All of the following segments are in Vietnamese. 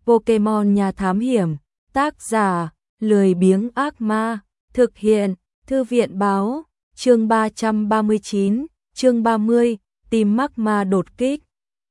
Pokemon nhà thám hiểm, tác giả, lười biếng ác ma, thực hiện, thư viện báo, chương 339, chương 30, tìm Magma đột kích.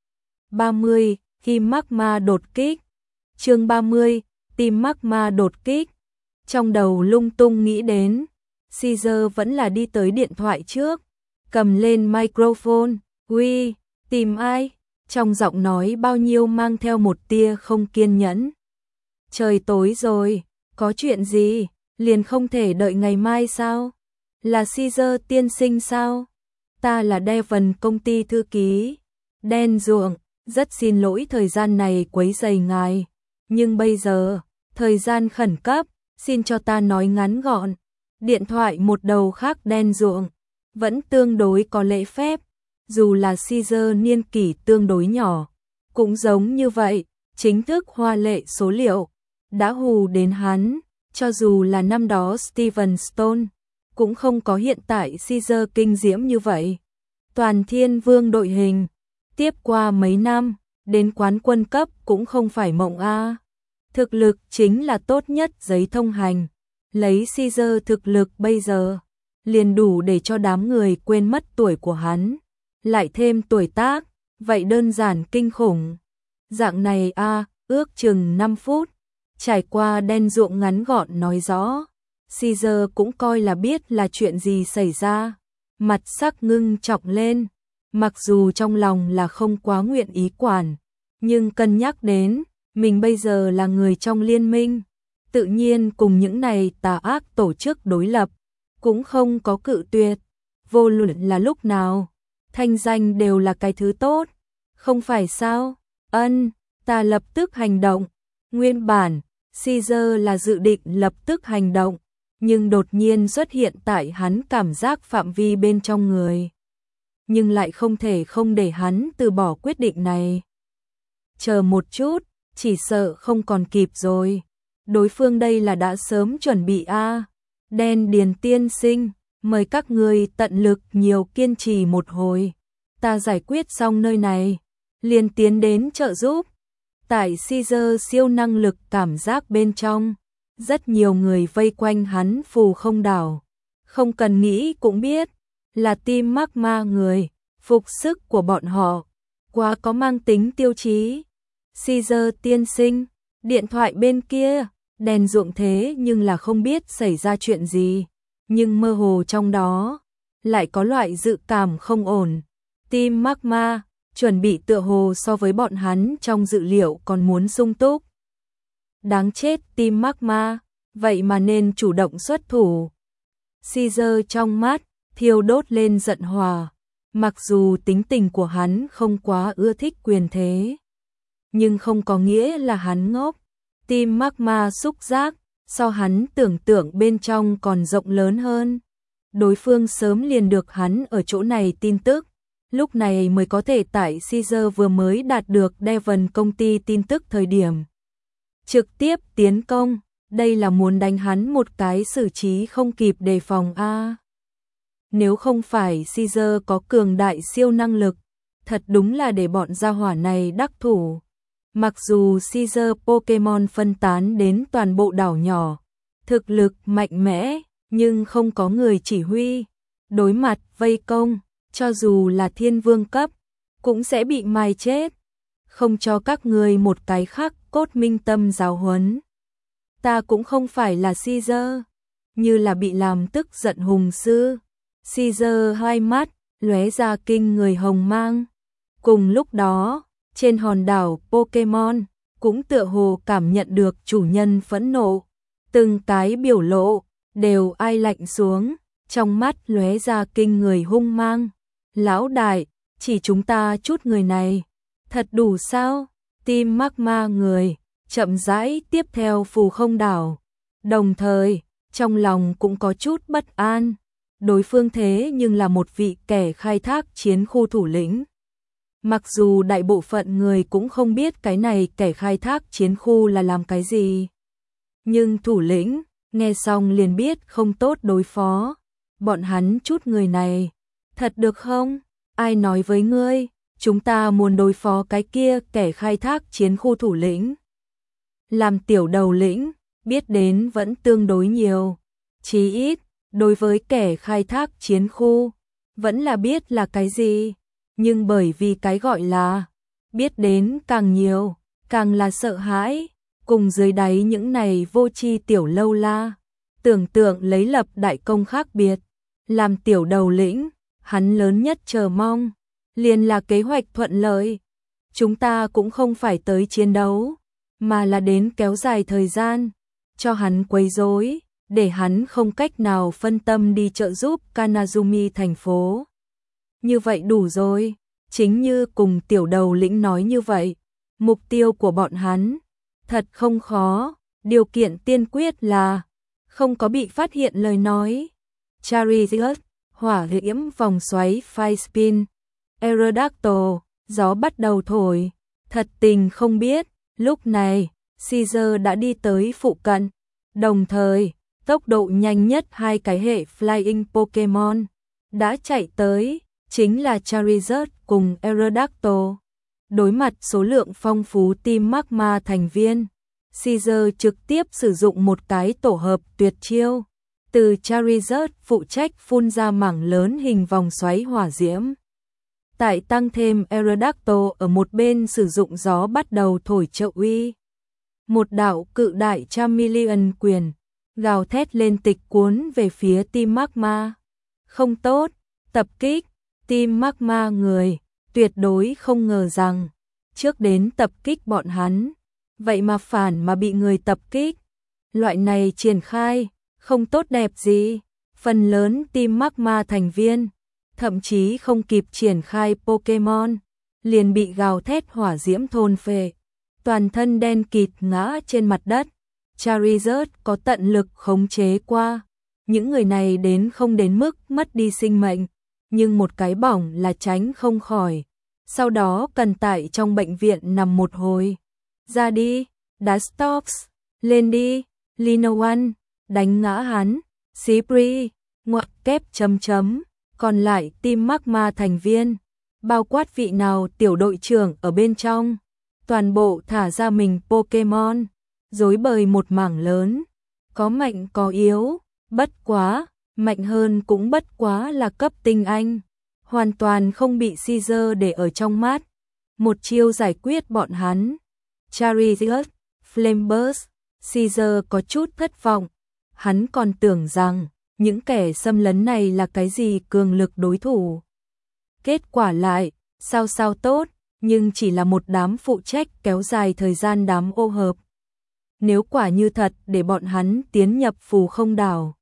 30, tìm Magma đột kích. Chương 30, tìm Magma đột kích. Trong đầu lung tung nghĩ đến, Caesar vẫn là đi tới điện thoại trước, cầm lên microphone, "Uy, tìm ai?" Trong giọng nói bao nhiêu mang theo một tia không kiên nhẫn. "Trời tối rồi, có chuyện gì, liền không thể đợi ngày mai sao? Là Caesar tiên sinh sao? Ta là Devon công ty thư ký, đen ruộng, rất xin lỗi thời gian này quấy rầy ngài, nhưng bây giờ, thời gian khẩn cấp, xin cho ta nói ngắn gọn." Điện thoại một đầu khác đen ruộng, vẫn tương đối có lễ phép, dù là Caesar niên kỷ tương đối nhỏ, cũng giống như vậy, chính thức hoa lệ số liệu, đã hù đến hắn, cho dù là năm đó Steven Stone, cũng không có hiện tại Caesar kinh diễm như vậy. Toàn Thiên Vương đội hình, tiếp qua mấy năm, đến quán quân cấp cũng không phải mộng a. Thực lực chính là tốt nhất giấy thông hành, lấy Caesar thực lực bây giờ, liền đủ để cho đám người quên mất tuổi của hắn, lại thêm tuổi tác, vậy đơn giản kinh khủng. Dạng này ước chừng 5 phút, trải qua đen ruộng ngắn gọn nói rõ, Caesar cũng coi là biết là chuyện gì xảy ra, mặt sắc ngưng trọng lên, mặc dù trong lòng là không quá nguyện ý quản, nhưng cân nhắc đến, mình bây giờ là người trong liên minh, tự nhiên cùng những này tà ác tổ chức đối lập, cũng không có cự tuyệt, vô luận là lúc nào, thanh danh đều là cái thứ tốt, không phải sao? Ta lập tức hành động. Nguyên bản, Caesar là dự định lập tức hành động, nhưng đột nhiên xuất hiện tại hắn cảm giác phạm vi bên trong người. Nhưng lại không thể không để hắn từ bỏ quyết định này. Chờ một chút, chỉ sợ không còn kịp rồi. Đối phương đây là đã sớm chuẩn bị Đen Điền tiên sinh, mời các người tận lực nhiều kiên trì một hồi. Ta giải quyết xong nơi này, liền tiến đến trợ giúp. Tại Caesar siêu năng lực cảm giác bên trong, rất nhiều người vây quanh hắn phù không đảo. Không cần nghĩ cũng biết, là team Magma người, phục sức của bọn họ, quá có mang tính tiêu chí. Caesar tiên sinh, điện thoại bên kia, đèn ruộng thế nhưng là không biết xảy ra chuyện gì, nhưng mơ hồ trong đó, lại có loại dự cảm không ổn. Team Magma, chuẩn bị tựa hồ so với bọn hắn trong dự liệu còn muốn sung túc. Đáng chết team Magma, vậy mà nên chủ động xuất thủ. Caesar trong mắt, thiêu đốt lên giận hòa, mặc dù tính tình của hắn không quá ưa thích quyền thế, nhưng không có nghĩa là hắn ngốc. Team Magma xúc giác, so hắn tưởng tượng bên trong còn rộng lớn hơn. Đối phương sớm liền được hắn ở chỗ này tin tức, lúc này mới có thể tại Caesar vừa mới đạt được Devon công ty tin tức thời điểm. Trực tiếp tiến công, đây là muốn đánh hắn một cái xử trí không kịp đề phòng a. Nếu không phải Caesar có cường đại siêu năng lực, thật đúng là để bọn gia hỏa này đắc thủ. Mặc dù Caesar Pokemon phân tán đến toàn bộ đảo nhỏ, thực lực mạnh mẽ, nhưng không có người chỉ huy. Đối mặt vây công, cho dù là thiên vương cấp, cũng sẽ bị mai chết. Không cho các người một cái khắc cốt minh tâm giáo huấn. Ta cũng không phải là Caesar, như là bị làm tức giận hùng sư. Caesar hai mắt, lóe ra kinh người hồng mang. Cùng lúc đó, trên hòn đảo Pokemon, cũng tựa hồ cảm nhận được chủ nhân phẫn nộ. Từng cái biểu lộ, đều ai lạnh xuống, trong mắt lóe ra kinh người hung mang. Lão đại, chỉ chúng ta chút người này, thật đủ sao? Team Magma người, chậm rãi tiếp theo phù không đảo. Đồng thời, trong lòng cũng có chút bất an. Đối phương thế nhưng là một vị kẻ khai thác chiến khu thủ lĩnh. Mặc dù đại bộ phận người cũng không biết cái này kẻ khai thác chiến khu là làm cái gì. Nhưng thủ lĩnh, nghe xong liền biết không tốt đối phó. Bọn hắn chút người này, thật được không? Ai nói với ngươi, chúng ta muốn đối phó cái kia kẻ khai thác chiến khu thủ lĩnh. làm tiểu đầu lĩnh, biết đến vẫn tương đối nhiều. Chí ít, đối với kẻ khai thác chiến khu, vẫn là biết là cái gì. Nhưng bởi vì cái gọi là biết đến càng nhiều, càng là sợ hãi, cùng dưới đáy những này vô tri tiểu lâu la, tưởng tượng lấy lập đại công khác biệt, làm tiểu đầu lĩnh, hắn lớn nhất chờ mong, liền là kế hoạch thuận lợi. Chúng ta cũng không phải tới chiến đấu, mà là đến kéo dài thời gian, cho hắn quấy rối, để hắn không cách nào phân tâm đi trợ giúp Kanazumi thành phố. Như vậy đủ rồi, chính như cùng tiểu đầu lĩnh nói như vậy, mục tiêu của bọn hắn thật không khó, điều kiện tiên quyết là không có bị phát hiện lời nói. Charizard, hỏa diễm vòng xoáy Fire Spin, Aerodactyl, gió bắt đầu thổi, thật tình không biết, lúc này, Caesar đã đi tới phụ cận, đồng thời, tốc độ nhanh nhất hai cái hệ Flying Pokemon đã chạy tới, chính là Charizard cùng Aerodactyl. Đối mặt số lượng phong phú Team Magma thành viên, Caesar trực tiếp sử dụng một cái tổ hợp tuyệt chiêu, từ Charizard phụ trách phun ra mảng lớn hình vòng xoáy hỏa diễm. Tại tăng thêm Aerodactyl ở một bên sử dụng gió bắt đầu thổi trợ uy. Một đạo cự đại Chameleon quyền, gào thét lên tịch cuốn về phía Team Magma. Không tốt, tập kích, Team Magma người, tuyệt đối không ngờ rằng, trước đến tập kích bọn hắn, vậy mà phản mà bị người tập kích. Loại này triển khai, không tốt đẹp gì, phần lớn Team Magma thành viên, thậm chí không kịp triển khai Pokemon, liền bị gào thét hỏa diễm thôn phệ, toàn thân đen kịt ngã trên mặt đất. Charizard có tận lực khống chế qua, những người này đến không đến mức mất đi sinh mệnh, nhưng một cái bỏng là tránh không khỏi, sau đó cần tại trong bệnh viện nằm một hồi. Ra đi, Dustops, lên đi, Linoone, đánh ngã hắn, Sipri, ngoặc kép chấm chấm, còn lại Team Magma thành viên, bao quát vị nào tiểu đội trưởng ở bên trong, toàn bộ thả ra mình Pokemon, rối bời một mảng lớn, có mạnh có yếu, bất quá, mạnh hơn cũng bất quá là cấp tinh anh, hoàn toàn không bị Caesar để ở trong mắt, một chiêu giải quyết bọn hắn. Charizard, Flameburst, Caesar có chút thất vọng, hắn còn tưởng rằng những kẻ xâm lấn này là cái gì cường lực đối thủ. Kết quả lại, sao tốt, nhưng chỉ là một đám phụ trách kéo dài thời gian đám ô hợp. Nếu quả như thật để bọn hắn tiến nhập phù không đảo,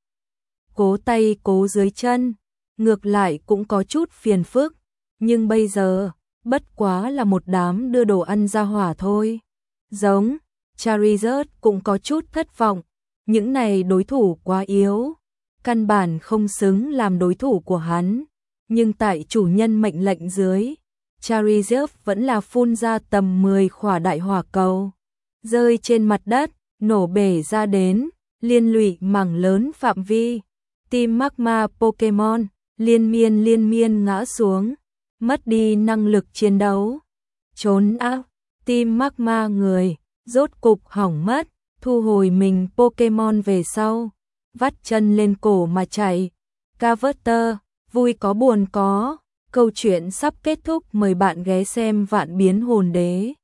cố tay cố dưới chân, ngược lại cũng có chút phiền phức, nhưng bây giờ, bất quá là một đám đưa đồ ăn ra hỏa thôi. Giống, Charizard cũng có chút thất vọng, những này đối thủ quá yếu, căn bản không xứng làm đối thủ của hắn, nhưng tại chủ nhân mệnh lệnh dưới, Charizard vẫn là phun ra tầm 10 khỏa đại hỏa cầu, rơi trên mặt đất, nổ bể ra đến, liên lụy mảng lớn phạm vi. Team Magma Pokemon liên miên ngã xuống, mất đi năng lực chiến đấu. Trốn ác, Team Magma người, rốt cục hỏng mất, thu hồi mình Pokemon về sau, vắt chân lên cổ mà chạy. Carver, vui có buồn có, câu chuyện sắp kết thúc, mời bạn ghé xem Vạn Biến Hồn Đế.